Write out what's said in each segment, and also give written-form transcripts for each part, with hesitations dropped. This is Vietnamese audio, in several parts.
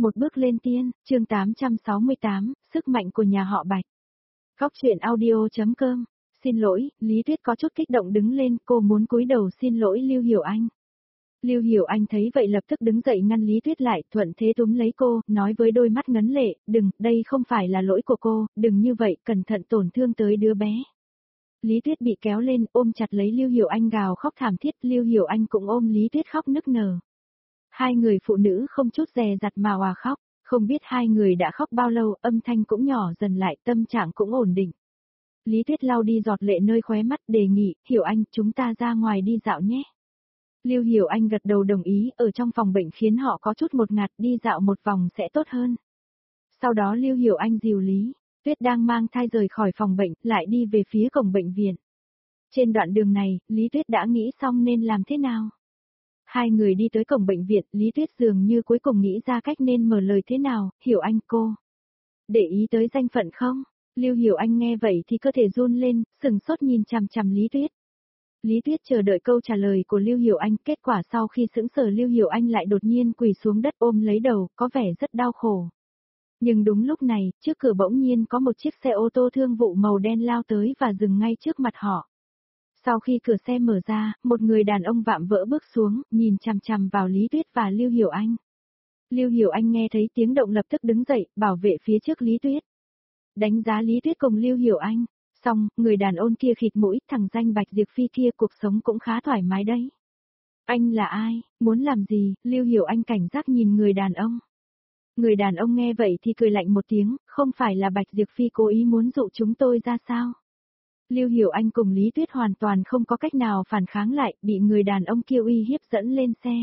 Một bước lên tiên, chương 868, sức mạnh của nhà họ Bạch. Góc truyện audio.com. Xin lỗi, Lý Tuyết có chút kích động đứng lên, cô muốn cúi đầu xin lỗi Lưu Hiểu Anh. Lưu Hiểu Anh thấy vậy lập tức đứng dậy ngăn Lý Tuyết lại, thuận thế túm lấy cô, nói với đôi mắt ngấn lệ, đừng, đây không phải là lỗi của cô, đừng như vậy, cẩn thận tổn thương tới đứa bé. Lý Tuyết bị kéo lên, ôm chặt lấy Lưu Hiểu Anh gào khóc thảm thiết, Lưu Hiểu Anh cũng ôm Lý Tuyết khóc nức nở. Hai người phụ nữ không chút dè dặt mà hòa khóc, không biết hai người đã khóc bao lâu, âm thanh cũng nhỏ dần lại, tâm trạng cũng ổn định. Lý Tuyết lau đi giọt lệ nơi khóe mắt, đề nghị, Hiểu Anh, chúng ta ra ngoài đi dạo nhé. Lưu Hiểu Anh gật đầu đồng ý, ở trong phòng bệnh khiến họ có chút một ngạt, đi dạo một vòng sẽ tốt hơn. Sau đó Lưu Hiểu Anh dìu Lý Tuyết đang mang thai rời khỏi phòng bệnh, lại đi về phía cổng bệnh viện. Trên đoạn đường này, Lý Tuyết đã nghĩ xong nên làm thế nào. Hai người đi tới cổng bệnh viện, Lý Tuyết dường như cuối cùng nghĩ ra cách nên mở lời thế nào, Hiểu Anh cô. Để ý tới danh phận không? Lưu Hiểu Anh nghe vậy thì cơ thể run lên, sừng sốt nhìn chằm chằm Lý Tuyết. Lý Tuyết chờ đợi câu trả lời của Lưu Hiểu Anh, kết quả sau khi sững sờ Lưu Hiểu Anh lại đột nhiên quỳ xuống đất ôm lấy đầu, có vẻ rất đau khổ. Nhưng đúng lúc này, trước cửa bỗng nhiên có một chiếc xe ô tô thương vụ màu đen lao tới và dừng ngay trước mặt họ. Sau khi cửa xe mở ra, một người đàn ông vạm vỡ bước xuống, nhìn chằm chằm vào Lý Tuyết và Lưu Hiểu Anh. Lưu Hiểu Anh nghe thấy tiếng động lập tức đứng dậy, bảo vệ phía trước Lý Tuyết. Đánh giá Lý Tuyết cùng Lưu Hiểu Anh, xong, người đàn ông kia khịt mũi, thằng danh Bạch Diệp Phi kia cuộc sống cũng khá thoải mái đấy. Anh là ai, muốn làm gì, Lưu Hiểu Anh cảnh giác nhìn người đàn ông. Người đàn ông nghe vậy thì cười lạnh một tiếng, không phải là Bạch Diệp Phi cố ý muốn dụ chúng tôi ra sao? Lưu Hiểu Anh cùng Lý Tuyết hoàn toàn không có cách nào phản kháng lại, bị người đàn ông kia uy hiếp dẫn lên xe.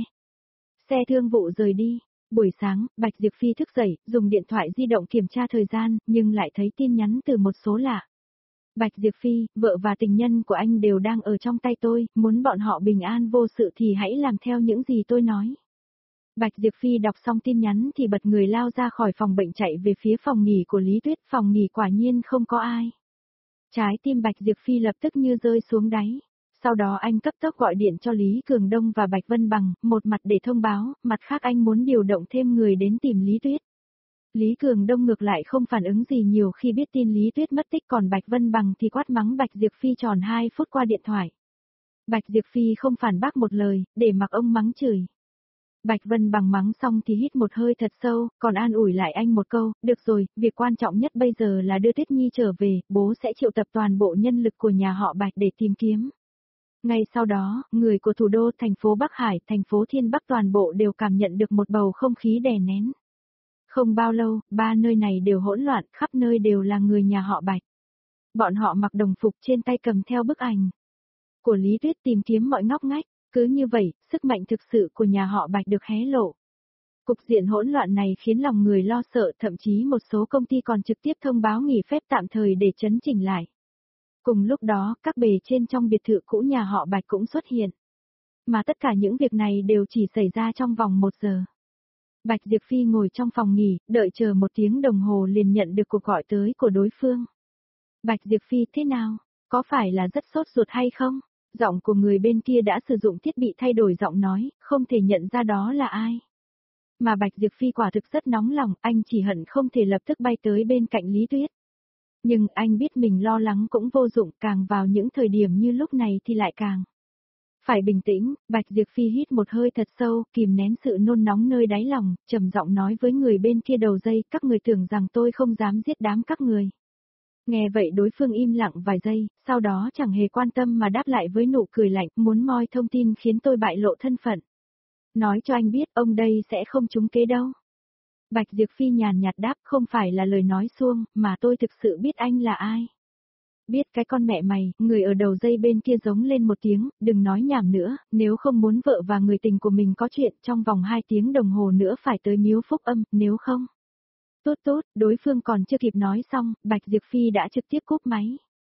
Xe thương vụ rời đi. Buổi sáng, Bạch Diệp Phi thức dậy, dùng điện thoại di động kiểm tra thời gian, nhưng lại thấy tin nhắn từ một số lạ. Bạch Diệp Phi, vợ và tình nhân của anh đều đang ở trong tay tôi, muốn bọn họ bình an vô sự thì hãy làm theo những gì tôi nói. Bạch Diệp Phi đọc xong tin nhắn thì bật người lao ra khỏi phòng bệnh chạy về phía phòng nghỉ của Lý Tuyết, phòng nghỉ quả nhiên không có ai. Trái tim Bạch Diệp Phi lập tức như rơi xuống đáy. Sau đó anh cấp tốc gọi điện cho Lý Cường Đông và Bạch Vân Bằng, một mặt để thông báo, mặt khác anh muốn điều động thêm người đến tìm Lý Tuyết. Lý Cường Đông ngược lại không phản ứng gì nhiều khi biết tin Lý Tuyết mất tích, còn Bạch Vân Bằng thì quát mắng Bạch Diệp Phi tròn 2 phút qua điện thoại. Bạch Diệp Phi không phản bác một lời, để mặc ông mắng chửi. Bạch Vân Bằng mắng xong thì hít một hơi thật sâu, còn an ủi lại anh một câu, được rồi, việc quan trọng nhất bây giờ là đưa Tuyết Nhi trở về, bố sẽ triệu tập toàn bộ nhân lực của nhà họ Bạch để tìm kiếm. Ngay sau đó, người của thủ đô thành phố Bắc Hải, thành phố Thiên Bắc toàn bộ đều cảm nhận được một bầu không khí đè nén. Không bao lâu, ba nơi này đều hỗn loạn, khắp nơi đều là người nhà họ Bạch. Bọn họ mặc đồng phục, trên tay cầm theo bức ảnh của Lý Tuyết, tìm kiếm mọi ngóc ngách. Cứ như vậy, sức mạnh thực sự của nhà họ Bạch được hé lộ. Cục diện hỗn loạn này khiến lòng người lo sợ, thậm chí một số công ty còn trực tiếp thông báo nghỉ phép tạm thời để chấn chỉnh lại. Cùng lúc đó, các bề trên trong biệt thự cũ nhà họ Bạch cũng xuất hiện. Mà tất cả những việc này đều chỉ xảy ra trong vòng 1 giờ. Bạch Diệp Phi ngồi trong phòng nghỉ, đợi chờ 1 tiếng đồng hồ liền nhận được cuộc gọi tới của đối phương. Bạch Diệp Phi thế nào? Có phải là rất sốt ruột hay không? Giọng của người bên kia đã sử dụng thiết bị thay đổi giọng nói, không thể nhận ra đó là ai. Mà Bạch Diệp Phi quả thực rất nóng lòng, anh chỉ hận không thể lập tức bay tới bên cạnh Lý Tuyết. Nhưng anh biết mình lo lắng cũng vô dụng, càng vào những thời điểm như lúc này thì lại càng phải bình tĩnh. Bạch Diệp Phi hít một hơi thật sâu, kìm nén sự nôn nóng nơi đáy lòng, trầm giọng nói với người bên kia đầu dây, các người tưởng rằng tôi không dám giết đám các người. Nghe vậy đối phương im lặng vài giây, sau đó chẳng hề quan tâm mà đáp lại với nụ cười lạnh, muốn moi thông tin khiến tôi bại lộ thân phận. Nói cho anh biết, ông đây sẽ không trúng kế đâu. Bạch Diệp Phi nhàn nhạt đáp, không phải là lời nói suông, mà tôi thực sự biết anh là ai. Biết cái con mẹ mày, người ở đầu dây bên kia giống lên một tiếng, đừng nói nhảm nữa, nếu không muốn vợ và người tình của mình có chuyện, trong vòng 2 tiếng đồng hồ nữa phải tới miếu Phúc Âm, nếu không. Tốt tốt, đối phương còn chưa kịp nói xong, Bạch Diệp Phi đã trực tiếp cúp máy.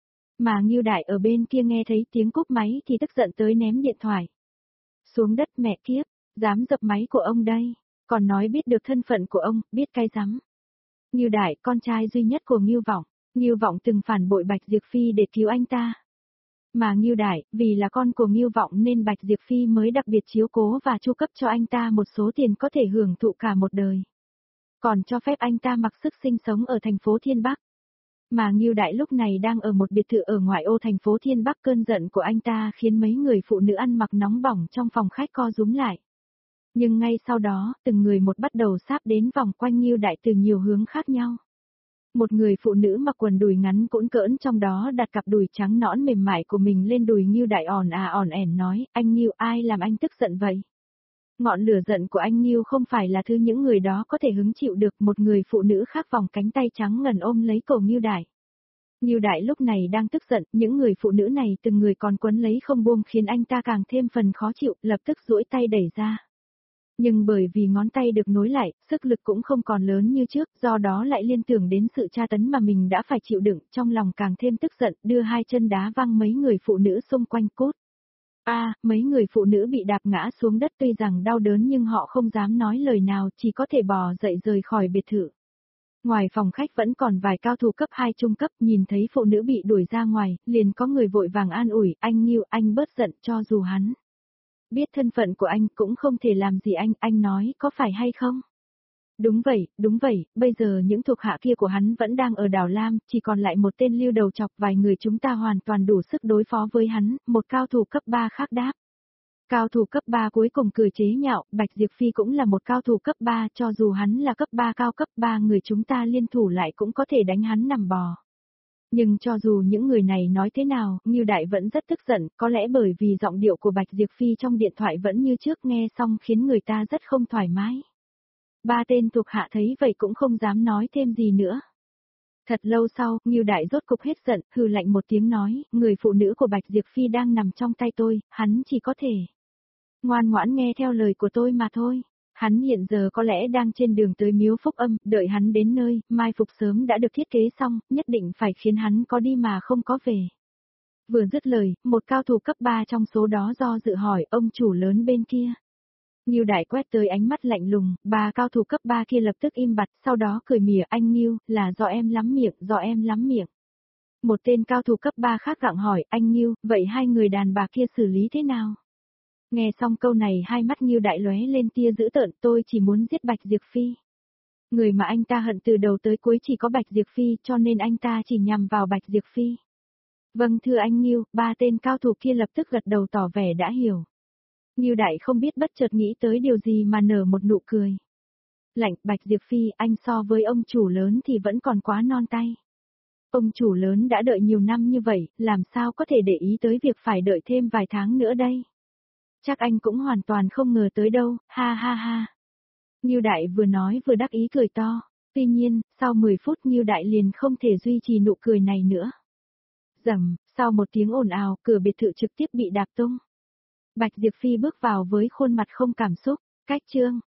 Mà Ngưu Đại ở bên kia nghe thấy tiếng cúp máy thì tức giận tới ném điện thoại xuống đất, mẹ kiếp, dám dập máy của ông đây, còn nói biết được thân phận của ông, biết cái rắm. Ngưu Đại, con trai duy nhất của Ngưu Vọng từng phản bội Bạch Diệp Phi để cứu anh ta. Mà Ngưu Đại, vì là con của Ngưu Vọng nên Bạch Diệp Phi mới đặc biệt chiếu cố và chu cấp cho anh ta một số tiền có thể hưởng thụ cả một đời. còn cho phép anh ta mặc sức sinh sống ở thành phố Thiên Bắc. Mà Ngưu Đại lúc này đang ở một biệt thự ở ngoại ô thành phố Thiên Bắc, cơn giận của anh ta khiến mấy người phụ nữ ăn mặc nóng bỏng trong phòng khách co rúm lại. Nhưng ngay sau đó, từng người một bắt đầu sáp đến vòng quanh Ngưu Đại từ nhiều hướng khác nhau. Một người phụ nữ mặc quần đùi ngắn cũn cỡn trong đó đặt cặp đùi trắng nõn mềm mại của mình lên đùi Ngưu Đại ỏn ẻn nói, anh Ngưu, ai làm anh tức giận vậy? Ngọn lửa giận của anh Ngưu không phải là thứ những người đó có thể hứng chịu được. Một người phụ nữ khác vòng cánh tay trắng ngần ôm lấy cổ Ngưu Đại. Ngưu Đại lúc này đang tức giận, những người phụ nữ này từng người còn quấn lấy không buông khiến anh ta càng thêm phần khó chịu, lập tức duỗi tay đẩy ra. Nhưng bởi vì ngón tay được nối lại, sức lực cũng không còn lớn như trước, do đó lại liên tưởng đến sự tra tấn mà mình đã phải chịu đựng, trong lòng càng thêm tức giận, đưa hai chân đá văng mấy người phụ nữ xung quanh cốt. Mấy người phụ nữ bị đạp ngã xuống đất, tuy rằng đau đớn nhưng họ không dám nói lời nào, chỉ có thể bò dậy rời khỏi biệt thự. Ngoài phòng khách vẫn còn vài cao thủ cấp 2 trung cấp, nhìn thấy phụ nữ bị đuổi ra ngoài, liền có người vội vàng an ủi, anh Ngưu, anh bớt giận, cho dù hắn biết thân phận của anh cũng không thể làm gì anh nói có phải hay không? Đúng vậy, bây giờ những thuộc hạ kia của hắn vẫn đang ở đảo Lam, chỉ còn lại một tên lưu đầu chọc, vài người chúng ta hoàn toàn đủ sức đối phó với hắn, một cao thủ cấp 3 khác đáp. Cao thủ cấp 3 cuối cùng cười chế nhạo, Bạch Diệp Phi cũng là một cao thủ cấp 3, cho dù hắn là cấp 3 cao cấp 3 người chúng ta liên thủ lại cũng có thể đánh hắn nằm bò. Nhưng cho dù những người này nói thế nào, Ngưu Đại vẫn rất tức giận, có lẽ bởi vì giọng điệu của Bạch Diệp Phi trong điện thoại vẫn như trước, nghe xong khiến người ta rất không thoải mái. Ba tên thuộc hạ thấy vậy cũng không dám nói thêm gì nữa. Thật lâu sau, Ngưu Đại rốt cục hết giận, hừ lạnh một tiếng nói, người phụ nữ của Bạch Diệp Phi đang nằm trong tay tôi, hắn chỉ có thể ngoan ngoãn nghe theo lời của tôi mà thôi. Hắn hiện giờ có lẽ đang trên đường tới Miếu Phúc Âm, đợi hắn đến nơi, mai phục sớm đã được thiết kế xong, nhất định phải khiến hắn có đi mà không có về. Vừa dứt lời, một cao thủ cấp 3 trong số đó do dự hỏi ông chủ lớn bên kia. Ngưu Đại quét tới ánh mắt lạnh lùng, ba cao thủ cấp 3 kia lập tức im bặt, sau đó cười mỉa, anh Ngưu, là do em lắm miệng. Một tên cao thủ cấp 3 khác gặng hỏi, anh Ngưu, vậy hai người đàn bà kia xử lý thế nào? Nghe xong câu này hai mắt Ngưu Đại lóe lên tia dữ tợn, tôi chỉ muốn giết Bạch Diệp Phi. Người mà anh ta hận từ đầu tới cuối chỉ có Bạch Diệp Phi, cho nên anh ta chỉ nhằm vào Bạch Diệp Phi. Vâng thưa anh Ngưu, ba tên cao thủ kia lập tức gật đầu tỏ vẻ đã hiểu. Ngưu Đại không biết bất chợt nghĩ tới điều gì mà nở một nụ cười. Lạnh, Bạch Diệp Phi, anh so với ông chủ lớn thì vẫn còn quá non tay. Ông chủ lớn đã đợi nhiều năm như vậy, làm sao có thể để ý tới việc phải đợi thêm vài tháng nữa đây? Chắc anh cũng hoàn toàn không ngờ tới đâu, ha ha ha. Ngưu Đại vừa nói vừa đắc ý cười to. Tuy nhiên, sau 10 phút Ngưu Đại liền không thể duy trì nụ cười này nữa. Rầm, sau một tiếng ồn ào, cửa biệt thự trực tiếp bị đạp tung. Bạch Diệp Phi bước vào với khuôn mặt không cảm xúc, cách chương.